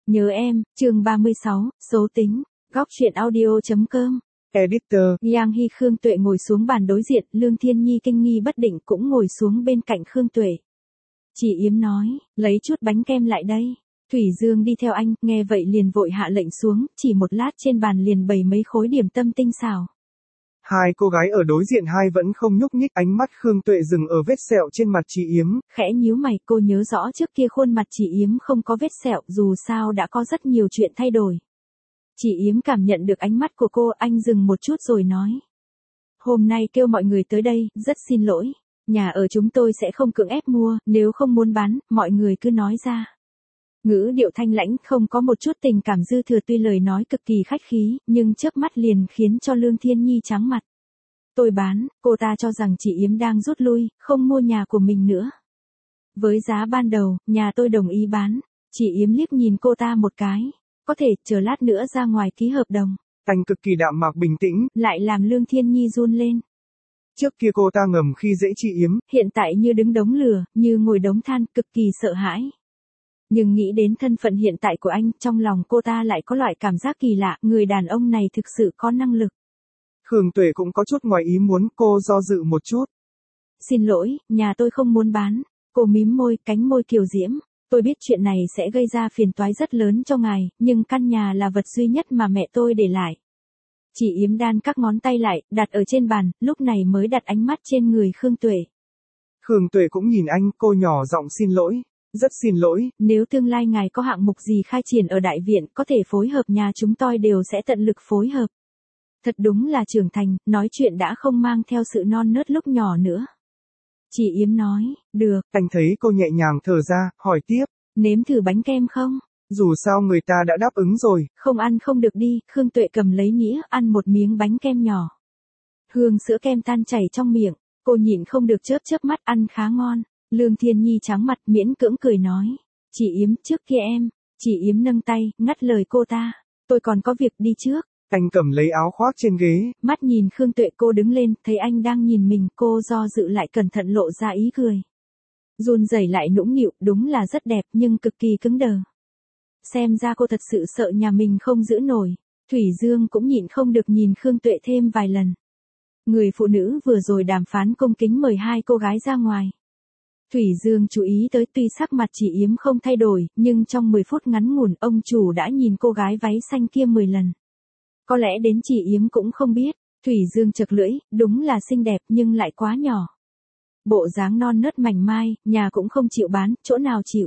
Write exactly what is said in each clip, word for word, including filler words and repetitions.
Nhớ em, chương ba mươi sáu, số tính, góc truyện audio.com. Editor. Giang Hy Khương Tuệ ngồi xuống bàn đối diện, Lương Thiên Nhi kinh nghi bất định cũng ngồi xuống bên cạnh Khương Tuệ. Chị Yếm nói, lấy chút bánh kem lại đây. Thủy Dương đi theo anh, nghe vậy liền vội hạ lệnh xuống, chỉ một lát trên bàn liền bày mấy khối điểm tâm tinh xảo. Hai cô gái ở đối diện hai vẫn không nhúc nhích, ánh mắt Khương Tuệ dừng ở vết sẹo trên mặt chị Yếm. Khẽ nhíu mày, cô nhớ rõ trước kia khuôn mặt chị Yếm không có vết sẹo, dù sao đã có rất nhiều chuyện thay đổi. Chị Yếm cảm nhận được ánh mắt của cô, anh dừng một chút rồi nói. Hôm nay kêu mọi người tới đây, rất xin lỗi. Nhà ở chúng tôi sẽ không cưỡng ép mua, nếu không muốn bán, mọi người cứ nói ra. Ngữ điệu thanh lãnh, không có một chút tình cảm dư thừa, tuy lời nói cực kỳ khách khí, nhưng chớp mắt liền khiến cho Lương Thiên Nhi trắng mặt. Tôi bán, cô ta cho rằng chị Yếm đang rút lui, không mua nhà của mình nữa. Với giá ban đầu, nhà tôi đồng ý bán. Chị Yếm liếc nhìn cô ta một cái. Có thể, chờ lát nữa ra ngoài ký hợp đồng. Anh cực kỳ đạm mạc bình tĩnh. Lại làm Lương Thiên Nhi run lên. Trước kia cô ta ngầm khi dễ chị Yếm. Hiện tại như đứng đống lửa, như ngồi đống than, cực kỳ sợ hãi. Nhưng nghĩ đến thân phận hiện tại của anh, trong lòng cô ta lại có loại cảm giác kỳ lạ, người đàn ông này thực sự có năng lực. Khương Tuệ cũng có chút ngoài ý muốn, cô do dự một chút. Xin lỗi, nhà tôi không muốn bán. Cô mím môi, cánh môi kiều diễm. Tôi biết chuyện này sẽ gây ra phiền toái rất lớn cho ngài, nhưng căn nhà là vật duy nhất mà mẹ tôi để lại. Chị Yếm đan các ngón tay lại, đặt ở trên bàn, lúc này mới đặt ánh mắt trên người Khương Tuệ. Khương Tuệ cũng nhìn anh, cô nhỏ giọng xin lỗi. Rất xin lỗi. Nếu tương lai ngài có hạng mục gì khai triển ở đại viện, có thể phối hợp, nhà chúng tôi đều sẽ tận lực phối hợp. Thật đúng là trưởng thành, nói chuyện đã không mang theo sự non nớt lúc nhỏ nữa. Chị Yếm nói, được. Anh thấy cô nhẹ nhàng thở ra, hỏi tiếp. Nếm thử bánh kem không? Dù sao người ta đã đáp ứng rồi. Không ăn không được đi, Khương Tuệ cầm lấy nghĩa, ăn một miếng bánh kem nhỏ. Hương sữa kem tan chảy trong miệng, cô nhịn không được chớp chớp mắt, ăn khá ngon. Lương Thiên Nhi trắng mặt miễn cưỡng cười nói. Chị Yếm, trước kia em. Chị Yếm nâng tay, ngắt lời cô ta. Tôi còn có việc đi trước. Anh cầm lấy áo khoác trên ghế. Mắt nhìn Khương Tuệ, cô đứng lên, thấy anh đang nhìn mình, cô do dự lại cẩn thận lộ ra ý cười. Run rẩy lại nũng nịu, đúng là rất đẹp nhưng cực kỳ cứng đờ. Xem ra cô thật sự sợ nhà mình không giữ nổi. Thủy Dương cũng nhịn không được nhìn Khương Tuệ thêm vài lần. Người phụ nữ vừa rồi đàm phán cung kính mời hai cô gái ra ngoài. Thủy Dương chú ý tới, tuy sắc mặt chị Yếm không thay đổi, nhưng trong mười phút ngắn ngủn ông chủ đã nhìn cô gái váy xanh kia mười lần. Có lẽ đến chị Yếm cũng không biết. Thủy Dương chật lưỡi, đúng là xinh đẹp nhưng lại quá nhỏ. Bộ dáng non nớt mảnh mai, nhà cũng không chịu bán, chỗ nào chịu.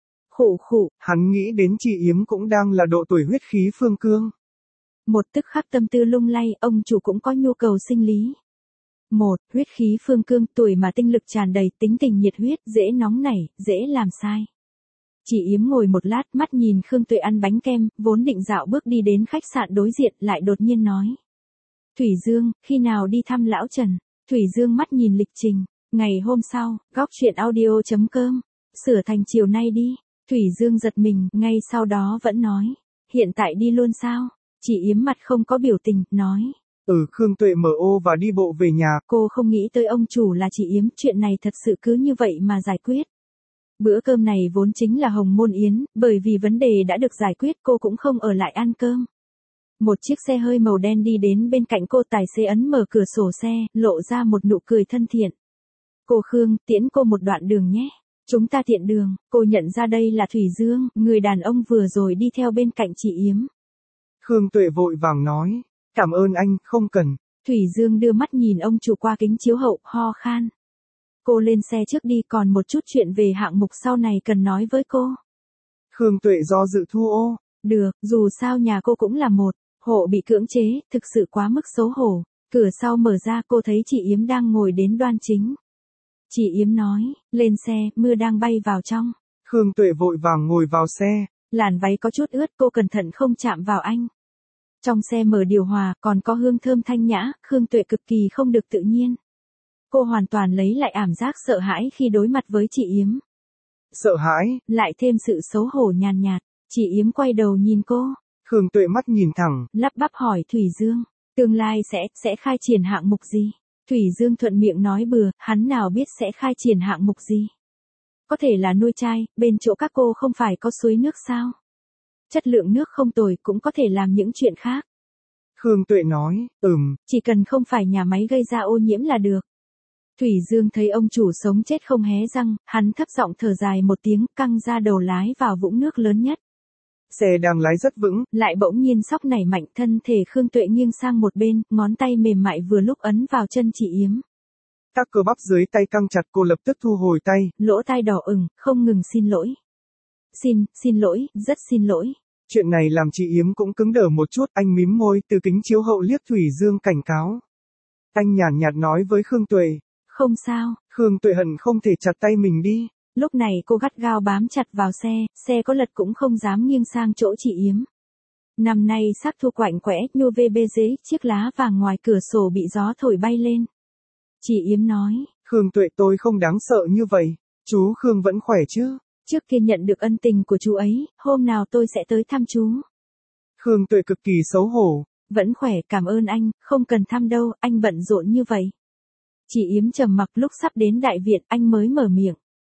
Khổ khổ. Hắn nghĩ đến chị Yếm cũng đang là độ tuổi huyết khí phương cương. Một tức khắc tâm tư lung lay, ông chủ cũng có nhu cầu sinh lý. Một, huyết khí phương cương, tuổi mà tinh lực tràn đầy, tính tình nhiệt huyết, dễ nóng nảy, dễ làm sai. Chị Yếm ngồi một lát, mắt nhìn Khương Tuệ ăn bánh kem, vốn định dạo bước đi đến khách sạn đối diện, lại đột nhiên nói. Thủy Dương, khi nào đi thăm lão Trần? Thủy Dương mắt nhìn lịch trình. Ngày hôm sau, góc truyện audio.com. Sửa thành chiều nay đi. Thủy Dương giật mình, ngay sau đó vẫn nói. Hiện tại đi luôn sao? Chị Yếm mặt không có biểu tình, nói. Ừ, Khương Tuệ mở ô và đi bộ về nhà. Cô không nghĩ tới ông chủ là chị Yếm, chuyện này thật sự cứ như vậy mà giải quyết. Bữa cơm này vốn chính là hồng môn yến, bởi vì vấn đề đã được giải quyết cô cũng không ở lại ăn cơm. Một chiếc xe hơi màu đen đi đến bên cạnh cô, tài xế ấn mở cửa sổ xe, lộ ra một nụ cười thân thiện. Cô Khương, tiễn cô một đoạn đường nhé. Chúng ta tiện đường. Cô nhận ra đây là Thủy Dương, người đàn ông vừa rồi đi theo bên cạnh chị Yếm. Khương Tuệ vội vàng nói. Cảm ơn anh, không cần. Thủy Dương đưa mắt nhìn ông chủ qua kính chiếu hậu, ho khan. Cô lên xe trước đi, còn một chút chuyện về hạng mục sau này cần nói với cô. Khương Tuệ do dự thu ô. Được, dù sao nhà cô cũng là một hộ bị cưỡng chế, thực sự quá mức xấu hổ. Cửa sau mở ra, cô thấy chị Yếm đang ngồi đến đoan chính. Chị Yếm nói, lên xe, mưa đang bay vào trong. Khương Tuệ vội vàng ngồi vào xe. Làn váy có chút ướt, cô cẩn thận không chạm vào anh. Trong xe mở điều hòa, còn có hương thơm thanh nhã, Khương Tuệ cực kỳ không được tự nhiên. Cô hoàn toàn lấy lại ảm giác sợ hãi khi đối mặt với chị Yếm. Sợ hãi, lại thêm sự xấu hổ nhàn nhạt, chị Yếm quay đầu nhìn cô. Khương Tuệ mắt nhìn thẳng, lắp bắp hỏi Thủy Dương, tương lai sẽ, sẽ khai triển hạng mục gì? Thủy Dương thuận miệng nói bừa, hắn nào biết sẽ khai triển hạng mục gì? Có thể là nuôi trai, bên chỗ các cô không phải có suối nước sao? chất lượng nước không tồi cũng có thể làm những chuyện khác. Khương Tuệ nói, ừm. Chỉ cần không phải nhà máy gây ra ô nhiễm là được. Thủy Dương thấy ông chủ sống chết không hé răng, hắn thấp giọng thở dài một tiếng, căng ra đầu lái vào vũng nước lớn nhất. Xe đang lái rất vững, lại bỗng nhiên sóc nảy mạnh, thân thể Khương Tuệ nghiêng sang một bên, ngón tay mềm mại vừa lúc ấn vào chân chị Yếm. Các cơ bắp dưới tay căng chặt, cô lập tức thu hồi tay. Lỗ tai đỏ ửng, không ngừng xin lỗi. Xin, xin lỗi, rất xin lỗi. Chuyện này làm chị Yếm cũng cứng đờ một chút, anh mím môi, từ kính chiếu hậu liếc Thủy Dương cảnh cáo. Anh nhàn nhạt nói với Khương Tuệ. Không sao. Khương Tuệ hận không thể chặt tay mình đi. Lúc này cô gắt gao bám chặt vào xe, xe có lật cũng không dám nghiêng sang chỗ chị Yếm. Năm nay sắc thu quạnh quẽ, nhô vê bê dế, chiếc lá vàng ngoài cửa sổ bị gió thổi bay lên. Chị Yếm nói. Khương Tuệ, tôi không đáng sợ như vậy. Chú Khương vẫn khỏe chứ? Trước kia nhận được ân tình của chú ấy, hôm nào tôi sẽ tới thăm chú. Khương Tuệ cực kỳ xấu hổ. Vẫn khỏe, cảm ơn anh, không cần thăm đâu, anh bận rộn như vậy. Chị Yếm trầm mặc, lúc sắp đến đại viện anh mới mở miệng.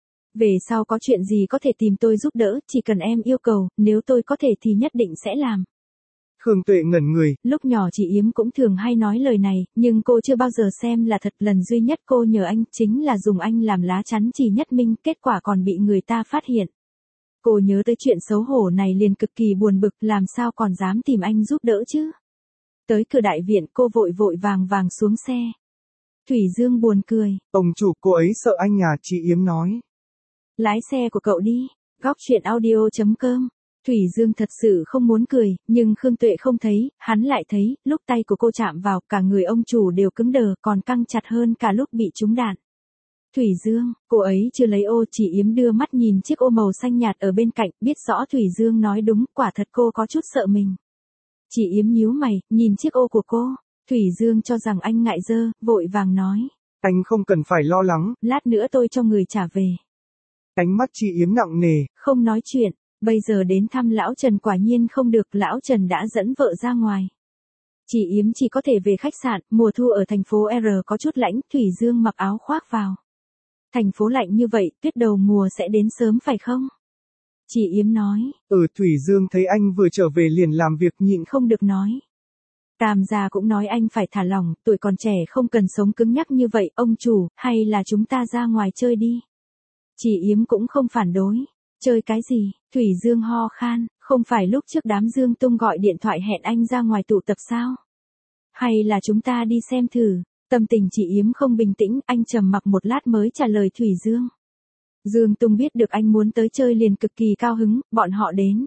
Về sau có chuyện gì có thể tìm tôi giúp đỡ, chỉ cần em yêu cầu, nếu tôi có thể thì nhất định sẽ làm. Khương Tuệ ngẩn người. Lúc nhỏ chị Yếm cũng thường hay nói lời này, nhưng cô chưa bao giờ xem là thật. Lần duy nhất cô nhờ anh chính là dùng anh làm lá chắn Trì Nhất Minh, kết quả còn bị người ta phát hiện. Cô nhớ tới chuyện xấu hổ này liền cực kỳ buồn bực, làm sao còn dám tìm anh giúp đỡ chứ. Tới cửa đại viện cô vội vội vàng vàng xuống xe. Thủy Dương buồn cười. Ông chủ, cô ấy sợ anh nhà, chị Yếm nói. Lái xe của cậu đi. Góc chuyện audio chấm com. Thủy Dương thật sự không muốn cười, nhưng Khương Tuệ không thấy, hắn lại thấy, lúc tay của cô chạm vào, cả người ông chủ đều cứng đờ, còn căng chặt hơn cả lúc bị trúng đạn. Thủy Dương, cô ấy chưa lấy ô, chị Yếm đưa mắt nhìn chiếc ô màu xanh nhạt ở bên cạnh, biết rõ Thủy Dương nói đúng, quả thật cô có chút sợ mình. Chị Yếm nhíu mày, nhìn chiếc ô của cô. Thủy Dương cho rằng anh ngại dơ, vội vàng nói. Anh không cần phải lo lắng. Lát nữa tôi cho người trả về. Ánh mắt chị Yếm nặng nề. Không nói chuyện, bây giờ đến thăm lão Trần quả nhiên không được, lão Trần đã dẫn vợ ra ngoài. Chị Yếm chỉ có thể về khách sạn, mùa thu ở thành phố R có chút lạnh, Thủy Dương mặc áo khoác vào. Thành phố lạnh như vậy, tuyết đầu mùa sẽ đến sớm phải không? Chị Yếm nói. Ừ, Thủy Dương thấy anh vừa trở về liền làm việc nhịn không được nói. Tam gia cũng nói anh phải thả lỏng, tuổi còn trẻ không cần sống cứng nhắc như vậy, ông chủ, hay là chúng ta ra ngoài chơi đi. Chị Yếm cũng không phản đối. Chơi cái gì? Thủy Dương ho khan, không phải lúc trước đám Dương Tung gọi điện thoại hẹn anh ra ngoài tụ tập sao? Hay là chúng ta đi xem thử? Tâm tình chị Yếm không bình tĩnh, anh trầm mặc một lát mới trả lời Thủy Dương. Dương Tung biết được anh muốn tới chơi liền cực kỳ cao hứng, bọn họ đến.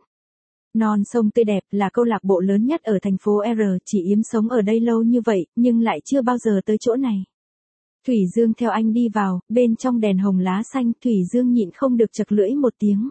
Non sông tươi đẹp là câu lạc bộ lớn nhất ở thành phố R, chị Yếm sống ở đây lâu như vậy, nhưng lại chưa bao giờ tới chỗ này. Thủy Dương theo anh đi vào, bên trong đèn hồng lá xanh, Thủy Dương nhịn không được chật lưỡi một tiếng.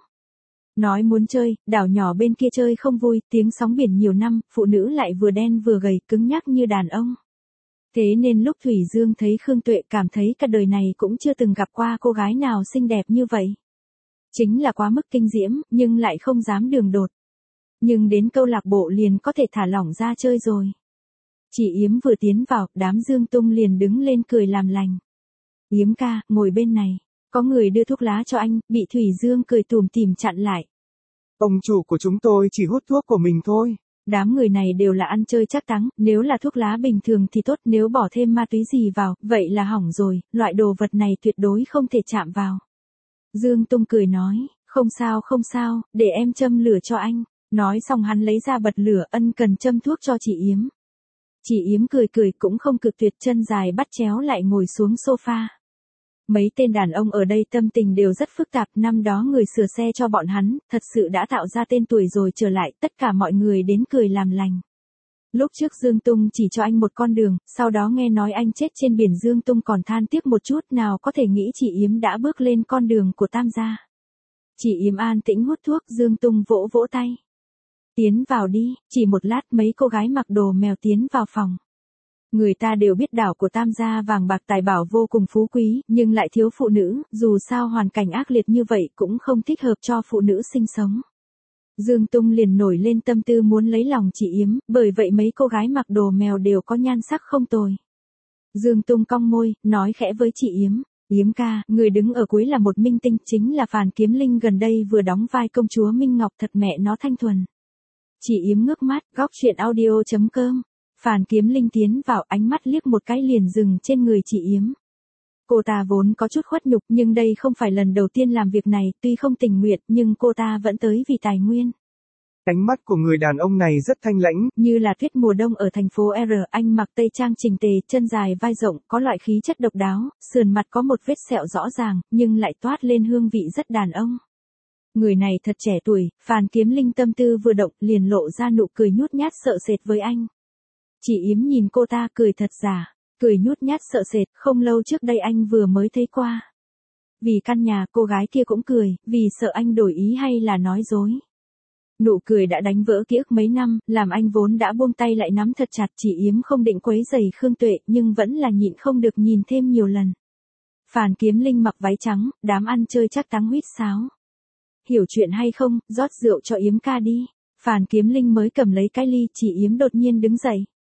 Nói muốn chơi, đảo nhỏ bên kia chơi không vui, tiếng sóng biển nhiều năm, phụ nữ lại vừa đen vừa gầy, cứng nhắc như đàn ông. Thế nên lúc Thủy Dương thấy Khương Tuệ cảm thấy cả đời này cũng chưa từng gặp qua cô gái nào xinh đẹp như vậy. Chính là quá mức kinh diễm, nhưng lại không dám đường đột. Nhưng đến câu lạc bộ liền có thể thả lỏng ra chơi rồi. Chị Yếm vừa tiến vào, đám Dương Tung liền đứng lên cười làm lành. Yếm ca, ngồi bên này. Có người đưa thuốc lá cho anh, bị Thủy Dương cười tủm tỉm chặn lại. Ông chủ của chúng tôi chỉ hút thuốc của mình thôi. Đám người này đều là ăn chơi chắc táng, nếu là thuốc lá bình thường thì tốt, nếu bỏ thêm ma túy gì vào, vậy là hỏng rồi, loại đồ vật này tuyệt đối không thể chạm vào. Dương Tung cười nói, không sao không sao, để em châm lửa cho anh. Nói xong hắn lấy ra bật lửa, ân cần châm thuốc cho chị Yếm. Chị Yếm cười cười cũng không cực tuyệt, chân dài bắt chéo lại ngồi xuống sofa. Mấy tên đàn ông ở đây tâm tình đều rất phức tạp, năm đó người sửa xe cho bọn hắn, thật sự đã tạo ra tên tuổi rồi trở lại, tất cả mọi người đến cười làm lành. Lúc trước Dương Tung chỉ cho anh một con đường, sau đó nghe nói anh chết trên biển, Dương Tung còn than tiếc một chút, nào có thể nghĩ chị Yếm đã bước lên con đường của Tam gia. Chị Yếm an tĩnh hút thuốc, Dương Tung vỗ vỗ tay. Tiến vào đi, chỉ một lát mấy cô gái mặc đồ mèo tiến vào phòng. Người ta đều biết đảo của Tam gia vàng bạc tài bảo vô cùng phú quý, nhưng lại thiếu phụ nữ, dù sao hoàn cảnh ác liệt như vậy cũng không thích hợp cho phụ nữ sinh sống. Dương Tung liền nổi lên tâm tư muốn lấy lòng chị Yếm, bởi vậy mấy cô gái mặc đồ mèo đều có nhan sắc không tồi. Dương Tung cong môi, nói khẽ với chị Yếm, Yếm ca, người đứng ở cuối là một minh tinh, chính là Phàn Kiếm Linh gần đây vừa đóng vai công chúa Minh Ngọc, thật mẹ nó thanh thuần. Chị Yếm ngước mắt, góc chuyện audio chấm com. Phàn Kiếm Linh tiến vào, ánh mắt liếc một cái liền dừng trên người chị Yếm. Cô ta vốn có chút khuất nhục nhưng đây không phải lần đầu tiên làm việc này, tuy không tình nguyện nhưng cô ta vẫn tới vì tài nguyên. Ánh mắt của người đàn ông này rất thanh lãnh, như là tuyết mùa đông ở thành phố R, anh mặc tây trang chỉnh tề, chân dài vai rộng, có loại khí chất độc đáo, sườn mặt có một vết sẹo rõ ràng, nhưng lại toát lên hương vị rất đàn ông. Người này thật trẻ tuổi, Phàn Kiếm Linh tâm tư vừa động liền lộ ra nụ cười nhút nhát sợ sệt với anh. Chị Yếm nhìn cô ta cười thật giả, cười nhút nhát sợ sệt, không lâu trước đây anh vừa mới thấy qua. Vì căn nhà, cô gái kia cũng cười, vì sợ anh đổi ý hay là nói dối. Nụ cười đã đánh vỡ ký ức mấy năm, làm anh vốn đã buông tay lại nắm thật chặt. Chị Yếm không định quấy rầy Khương Tuệ, nhưng vẫn là nhịn không được nhìn thêm nhiều lần. Phàn Kiếm Linh mặc váy trắng, đám ăn chơi chắc táng huýt sáo. Hiểu chuyện hay không, rót rượu cho Yếm ca đi. Phàn Kiếm Linh mới cầm lấy cái ly, chị Yếm đột nhiên đứng dậy.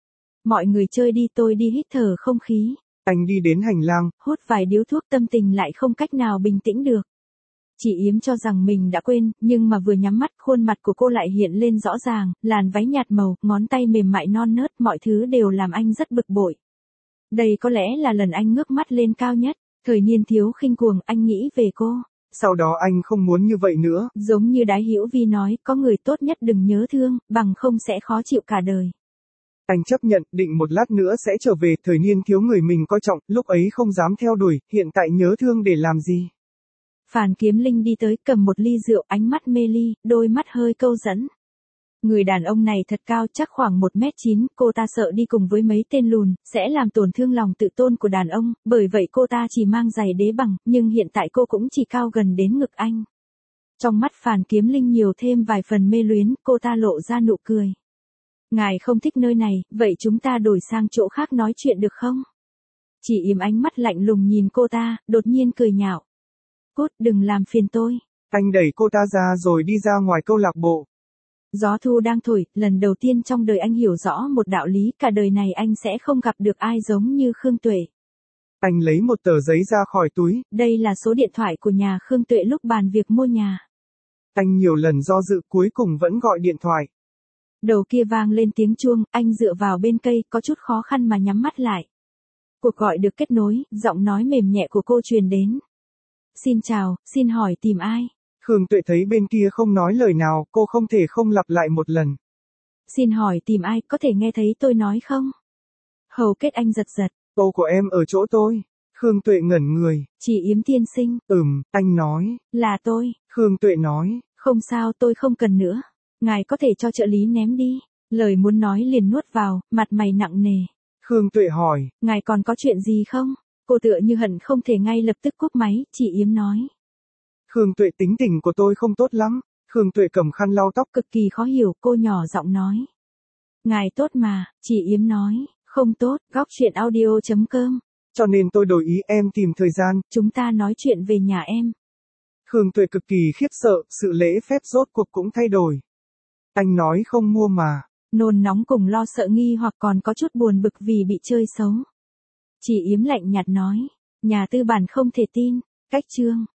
Mọi người chơi đi, tôi đi hít thở không khí. Anh đi đến hành lang, hút vài điếu thuốc, tâm tình lại không cách nào bình tĩnh được. Chị Yếm cho rằng mình đã quên, nhưng mà vừa nhắm mắt, khuôn mặt của cô lại hiện lên rõ ràng, làn váy nhạt màu, ngón tay mềm mại non nớt, mọi thứ đều làm anh rất bực bội. Đây có lẽ là lần anh ngước mắt lên cao nhất, thời niên thiếu khinh cuồng, anh nghĩ về cô. Sau đó anh không muốn như vậy nữa. Giống như Đái Hữu Vi nói, có người tốt nhất đừng nhớ thương, bằng không sẽ khó chịu cả đời. Anh chấp nhận, định một lát nữa sẽ trở về, thời niên thiếu người mình coi trọng, lúc ấy không dám theo đuổi, hiện tại nhớ thương để làm gì. Phàn Kiếm Linh đi tới, cầm một ly rượu, ánh mắt mê ly, đôi mắt hơi câu dẫn. Người đàn ông này thật cao, chắc khoảng một mét chín, cô ta sợ đi cùng với mấy tên lùn, sẽ làm tổn thương lòng tự tôn của đàn ông, bởi vậy cô ta chỉ mang giày đế bằng, nhưng hiện tại cô cũng chỉ cao gần đến ngực anh. Trong mắt Phàn Kiếm Linh nhiều thêm vài phần mê luyến, cô ta lộ ra nụ cười. Ngài không thích nơi này, vậy chúng ta đổi sang chỗ khác nói chuyện được không? Chị Yếm ánh mắt lạnh lùng nhìn cô ta, đột nhiên cười nhạo. Cút, đừng làm phiền tôi. Anh đẩy cô ta ra rồi đi ra ngoài câu lạc bộ. Gió thu đang thổi, lần đầu tiên trong đời anh hiểu rõ một đạo lý, cả đời này anh sẽ không gặp được ai giống như Khương Tuệ. Anh lấy một tờ giấy ra khỏi túi. Đây là số điện thoại của nhà Khương Tuệ lúc bàn việc mua nhà. Anh nhiều lần do dự cuối cùng vẫn gọi điện thoại. Đầu kia vang lên tiếng chuông, anh dựa vào bên cây, có chút khó khăn mà nhắm mắt lại. Cuộc gọi được kết nối, giọng nói mềm nhẹ của cô truyền đến. Xin chào, xin hỏi tìm ai? Khương Tuệ thấy bên kia không nói lời nào, cô không thể không lặp lại một lần. Xin hỏi tìm ai, có thể nghe thấy tôi nói không? Hầu kết anh giật giật. Cô của em ở chỗ tôi. Khương Tuệ ngẩn người. Chị Yếm tiên sinh. Ừm, anh nói. Là tôi. Khương Tuệ nói. Không sao, tôi không cần nữa. Ngài có thể cho trợ lý ném đi. Lời muốn nói liền nuốt vào, mặt mày nặng nề. Khương Tuệ hỏi. Ngài còn có chuyện gì không? Cô tựa như hận không thể ngay lập tức cúp máy, chị Yếm nói. Khương Tuệ tính tình của tôi không tốt lắm. Khương Tuệ cầm khăn lau tóc. Cực kỳ khó hiểu, cô nhỏ giọng nói. Ngài tốt mà, chị Yếm nói. Không tốt, góc chuyện audio chấm com. Cho nên tôi đổi ý, em tìm thời gian. Chúng ta nói chuyện về nhà em. Khương Tuệ cực kỳ khiếp sợ, sự lễ phép rốt cuộc cũng thay đổi. Anh nói không mua mà. Nôn nóng cùng lo sợ nghi hoặc còn có chút buồn bực vì bị chơi xấu. Chị Yếm lạnh nhạt nói. Nhà tư bản không thể tin. Cách chương.